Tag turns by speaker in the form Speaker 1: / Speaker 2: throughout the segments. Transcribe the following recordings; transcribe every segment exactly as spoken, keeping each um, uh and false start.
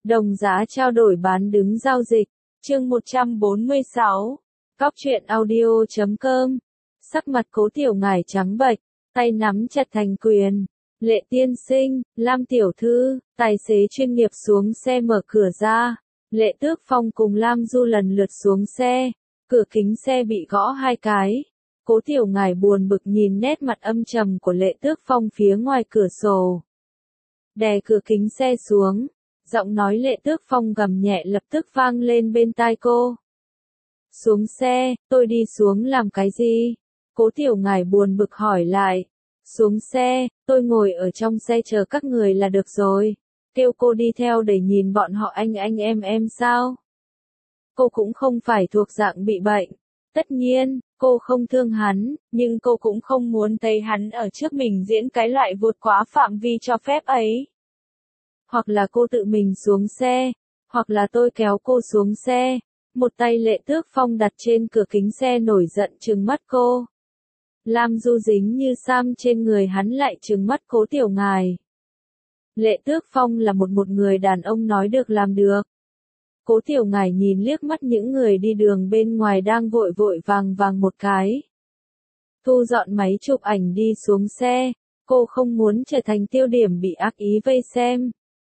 Speaker 1: Đồng giá trao đổi bán đứng giao dịch. Chương một trăm bốn mươi sáu. Cóc truyện audio chấm com. Sắc mặt Cố Tiểu Ngải trắng bệch, tay nắm chặt thành quyền. Lệ tiên sinh, Lam tiểu thư, tài xế chuyên nghiệp xuống xe mở cửa ra. Lệ Tước Phong cùng Lam Du lần lượt xuống xe. Cửa kính xe bị gõ hai cái. Cố Tiểu Ngải buồn bực nhìn nét mặt âm trầm của Lệ Tước Phong phía ngoài cửa sổ. Đè cửa kính xe xuống. Giọng nói Lệ Tước Phong gầm nhẹ lập tức vang lên bên tai cô. Xuống xe, tôi đi xuống làm cái gì? Cố Tiểu Ngải buồn bực hỏi lại. Xuống xe, tôi ngồi ở trong xe chờ các người là được rồi. Kêu cô đi theo để nhìn bọn họ anh anh em em sao? Cô cũng không phải thuộc dạng bị bệnh. Tất nhiên, cô không thương hắn, nhưng cô cũng không muốn thấy hắn ở trước mình diễn cái loại vượt quá phạm vi cho phép ấy. Hoặc là cô tự mình xuống xe, hoặc là tôi kéo cô xuống xe. Một tay Lệ Tước Phong đặt trên cửa kính xe nổi giận trừng mắt cô. Lam Du dính như sam trên người hắn lại trừng mắt Cố Tiểu Ngải. Lệ Tước Phong là một một người đàn ông nói được làm được. Cố Tiểu Ngải nhìn liếc mắt những người đi đường bên ngoài đang vội vội vàng vàng một cái. Thu dọn máy chụp ảnh đi xuống xe, cô không muốn trở thành tiêu điểm bị ác ý vây xem.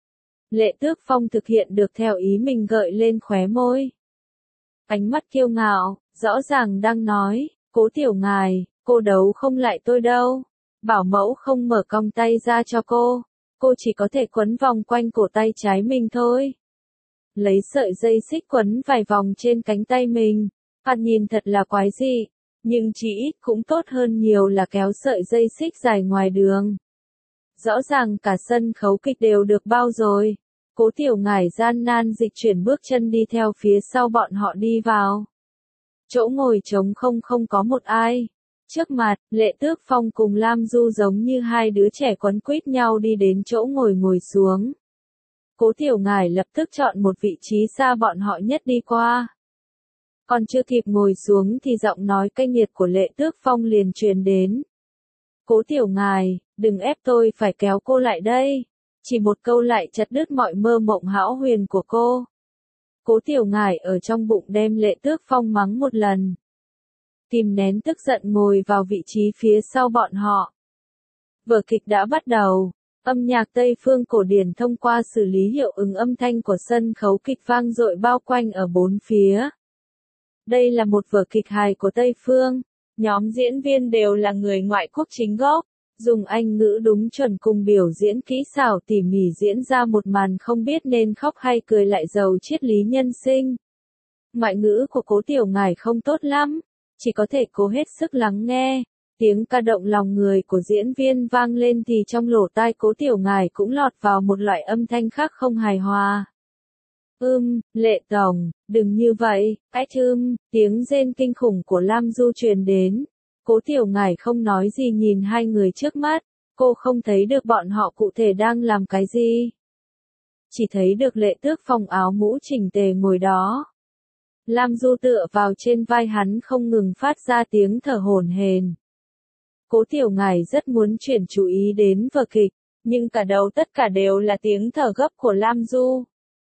Speaker 1: Lệ Tước Phong thực hiện được theo ý mình gợi lên khóe môi. Ánh mắt kiêu ngạo, rõ ràng đang nói, Cố Tiểu Ngải, cô đấu không lại tôi đâu. Bảo mẫu không mở cong tay ra cho cô, cô chỉ có thể quấn vòng quanh cổ tay trái mình thôi. Lấy sợi dây xích quấn vài vòng trên cánh tay mình, phạt nhìn thật là quái dị, nhưng chỉ ít cũng tốt hơn nhiều là kéo sợi dây xích dài ngoài đường. Rõ ràng cả sân khấu kịch đều được bao rồi. Cố Tiểu Ngải gian nan dịch chuyển bước chân đi theo phía sau bọn họ đi vào. Chỗ ngồi trống không không có một ai. Trước mặt, Lệ Tước Phong cùng Lam Du giống như hai đứa trẻ quấn quýt nhau đi đến chỗ ngồi ngồi xuống. Cố Tiểu Ngải lập tức chọn một vị trí xa bọn họ nhất đi qua. Còn chưa kịp ngồi xuống thì giọng nói cay nghiệt của Lệ Tước Phong liền truyền đến. Cố Tiểu Ngải, đừng ép tôi phải kéo cô lại đây. Chỉ một câu lại chặt đứt mọi mơ mộng hão huyền của cô. Cố Tiểu Ngải ở trong bụng đem Lệ Tước Phong mắng một lần. Kìm nén tức giận ngồi vào vị trí phía sau bọn họ. Vở kịch đã bắt đầu. Âm nhạc Tây phương cổ điển thông qua xử lý hiệu ứng âm thanh của sân khấu kịch vang dội bao quanh ở bốn phía. Đây là một vở kịch hài của Tây phương. Nhóm diễn viên đều là người ngoại quốc chính gốc. Dùng Anh ngữ đúng chuẩn cùng biểu diễn kỹ xảo tỉ mỉ diễn ra một màn không biết nên khóc hay cười lại giàu triết lý nhân sinh. Ngoại ngữ của Cố Tiểu Ngải không tốt lắm, chỉ có thể cố hết sức lắng nghe. Tiếng ca động lòng người của diễn viên vang lên thì trong lỗ tai Cố Tiểu Ngải cũng lọt vào một loại âm thanh khác không hài hòa. Ưm, Lệ Tổng, đừng như vậy, ách ưm, tiếng rên kinh khủng của Lam Du truyền đến. Cố Tiểu Ngải không nói gì nhìn hai người trước mắt, cô không thấy được bọn họ cụ thể đang làm cái gì. Chỉ thấy được Lệ Tước Phong áo mũ chỉnh tề ngồi đó. Lam Du tựa vào trên vai hắn không ngừng phát ra tiếng thở hổn hển. Cố Tiểu Ngải rất muốn chuyển chú ý đến vở kịch, nhưng cả đầu tất cả đều là tiếng thở gấp của Lam Du.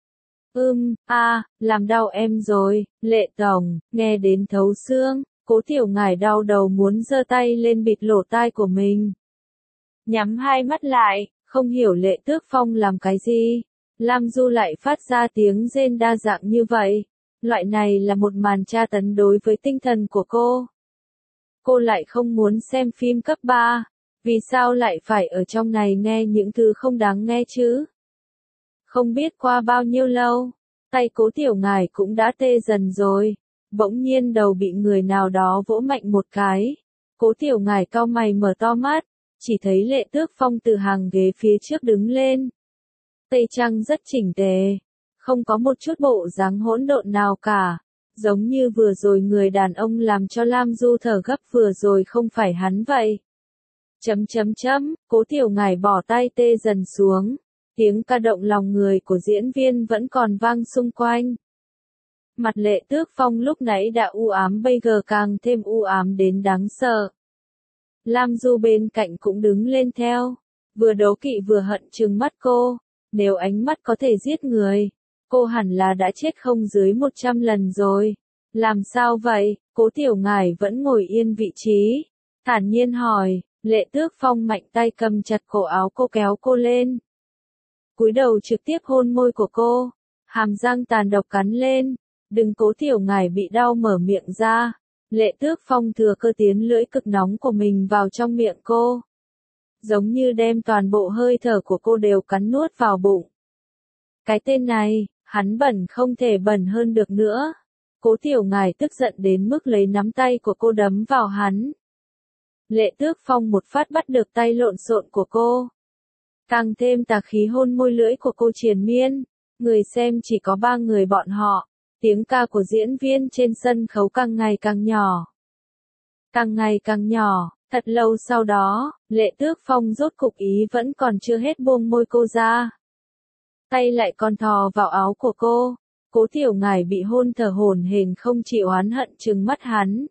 Speaker 1: Ưm, a, à, làm đau em rồi, Lệ Tổng, nghe đến thấu xương. Cố Tiểu Ngải đau đầu muốn giơ tay lên bịt lỗ tai của mình. Nhắm hai mắt lại, không hiểu Lệ Tước Phong làm cái gì. Lam Du lại phát ra tiếng rên đa dạng như vậy. Loại này là một màn tra tấn đối với tinh thần của cô. Cô lại không muốn xem phim cấp ba. Vì sao lại phải ở trong này nghe những thứ không đáng nghe chứ? Không biết qua bao nhiêu lâu, tay Cố Tiểu Ngải cũng đã tê dần rồi. Bỗng nhiên đầu bị người nào đó vỗ mạnh một cái. Cố Tiểu Ngải cau mày mở to mắt, chỉ thấy Lệ Tước Phong từ hàng ghế phía trước đứng lên. Tây trang rất chỉnh tề, không có một chút bộ dáng hỗn độn nào cả, giống như vừa rồi người đàn ông làm cho Lam Du thở gấp vừa rồi không phải hắn vậy. Chấm chấm chấm, Cố Tiểu Ngải bỏ tay tê dần xuống, tiếng ca động lòng người của diễn viên vẫn còn vang xung quanh. Mặt Lệ Tước Phong lúc nãy đã u ám bây giờ càng thêm u ám đến đáng sợ. Lam Du bên cạnh cũng đứng lên theo, vừa đố kỵ vừa hận trừng mắt cô. Nếu ánh mắt có thể giết người, cô hẳn là đã chết không dưới một trăm lần rồi. Làm sao vậy? Cố Tiểu Ngải vẫn ngồi yên vị trí, thản nhiên hỏi. Lệ Tước Phong mạnh tay cầm chặt cổ áo cô kéo cô lên. Cúi đầu trực tiếp hôn môi của cô, hàm răng tàn độc cắn lên. Đừng, Cố Tiểu Ngải bị đau mở miệng ra. Lệ Tước Phong thừa cơ tiến lưỡi cực nóng của mình vào trong miệng cô. Giống như đem toàn bộ hơi thở của cô đều cắn nuốt vào bụng. Cái tên này, hắn bẩn không thể bẩn hơn được nữa. Cố Tiểu Ngải tức giận đến mức lấy nắm tay của cô đấm vào hắn. Lệ Tước Phong một phát bắt được tay lộn xộn của cô. Càng thêm tà khí hôn môi lưỡi của cô triền miên. Người xem chỉ có ba người bọn họ. Tiếng ca của diễn viên trên sân khấu càng ngày càng nhỏ. Càng ngày càng nhỏ, thật lâu sau đó, Lệ Tước Phong rốt cục ý vẫn còn chưa hết buông môi cô ra. Tay lại còn thò vào áo của cô. Cố Tiểu Ngải bị hôn thở hổn hển không chịu oán hận trừng mắt hắn.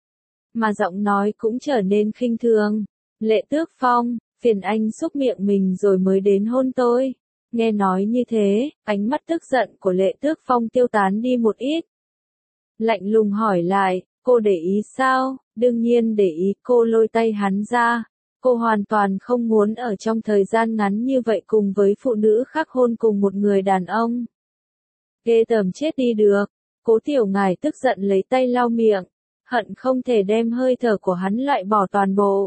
Speaker 1: Mà giọng nói cũng trở nên khinh thường. Lệ Tước Phong, phiền anh xúc miệng mình rồi mới đến hôn tôi. Nghe nói như thế, ánh mắt tức giận của Lệ Tước Phong tiêu tán đi một ít. Lạnh lùng hỏi lại, cô để ý sao? Đương nhiên để ý. Cô lôi tay hắn ra. Cô hoàn toàn không muốn ở trong thời gian ngắn như vậy cùng với phụ nữ khác hôn cùng một người đàn ông. Ghê tởm chết đi được. Cố Tiểu Ngải tức giận lấy tay lau miệng, hận không thể đem hơi thở của hắn loại bỏ toàn bộ.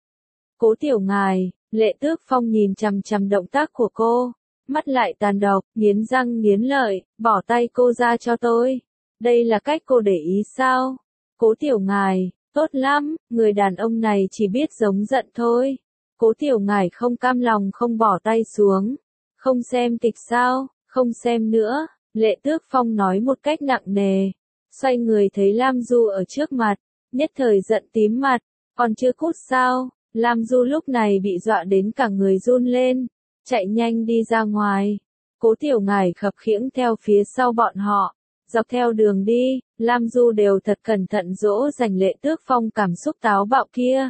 Speaker 1: Cố Tiểu Ngải, Lệ Tước Phong nhìn chằm chằm động tác của cô, mắt lại tàn độc, nghiến răng nghiến lợi, bỏ tay cô ra cho tôi. Đây là cách cô để ý sao? Cố Tiểu Ngải, tốt lắm, người đàn ông này chỉ biết giống giận thôi. Cố Tiểu Ngải không cam lòng không bỏ tay xuống. Không xem kịch sao? Không xem nữa. Lệ Tước Phong nói một cách nặng nề. Xoay người thấy Lam Du ở trước mặt, nhất thời giận tím mặt. Còn chưa cút sao? Lam Du lúc này bị dọa đến cả người run lên, chạy nhanh đi ra ngoài. Cố Tiểu Ngải khập khiễng theo phía sau bọn họ. Dọc theo đường đi, Lam Du đều thật cẩn thận dỗ dành Lệ Tước Phong cảm xúc táo bạo kia.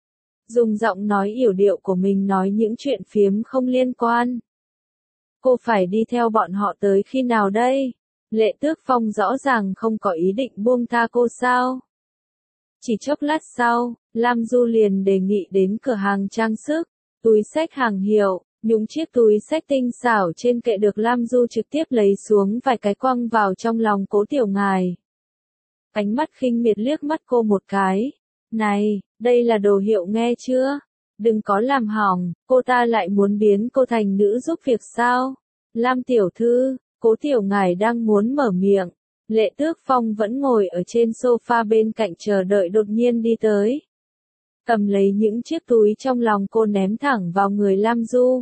Speaker 1: Dùng giọng nói yểu điệu của mình nói những chuyện phiếm không liên quan. Cô phải đi theo bọn họ tới khi nào đây? Lệ Tước Phong rõ ràng không có ý định buông tha cô sao? Chỉ chốc lát sau, Lam Du liền đề nghị đến cửa hàng trang sức, túi xách hàng hiệu, nhúng chiếc túi xách tinh xảo trên kệ được Lam Du trực tiếp lấy xuống vài cái quăng vào trong lòng Cố Tiểu Ngải. Ánh mắt khinh miệt liếc mắt cô một cái. Này, đây là đồ hiệu nghe chưa? Đừng có làm hỏng, cô ta lại muốn biến cô thành nữ giúp việc sao? Lam tiểu thư, Cố Tiểu Ngải đang muốn mở miệng. Lệ Tước Phong vẫn ngồi ở trên sofa bên cạnh chờ đợi đột nhiên đi tới. Cầm lấy những chiếc túi trong lòng cô ném thẳng vào người Lam Du.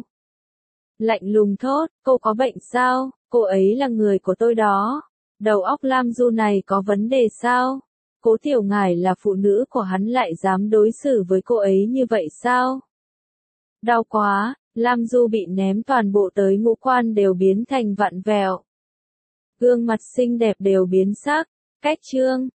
Speaker 1: Lạnh lùng thốt, cô có bệnh sao? Cô ấy là người của tôi đó. Đầu óc Lam Du này có vấn đề sao? Cố Tiểu Ngải là phụ nữ của hắn lại dám đối xử với cô ấy như vậy sao? Đau quá, Lam Du bị ném toàn bộ tới ngũ quan đều biến thành vặn vẹo. Gương mặt xinh đẹp đều biến sắc. Cách chương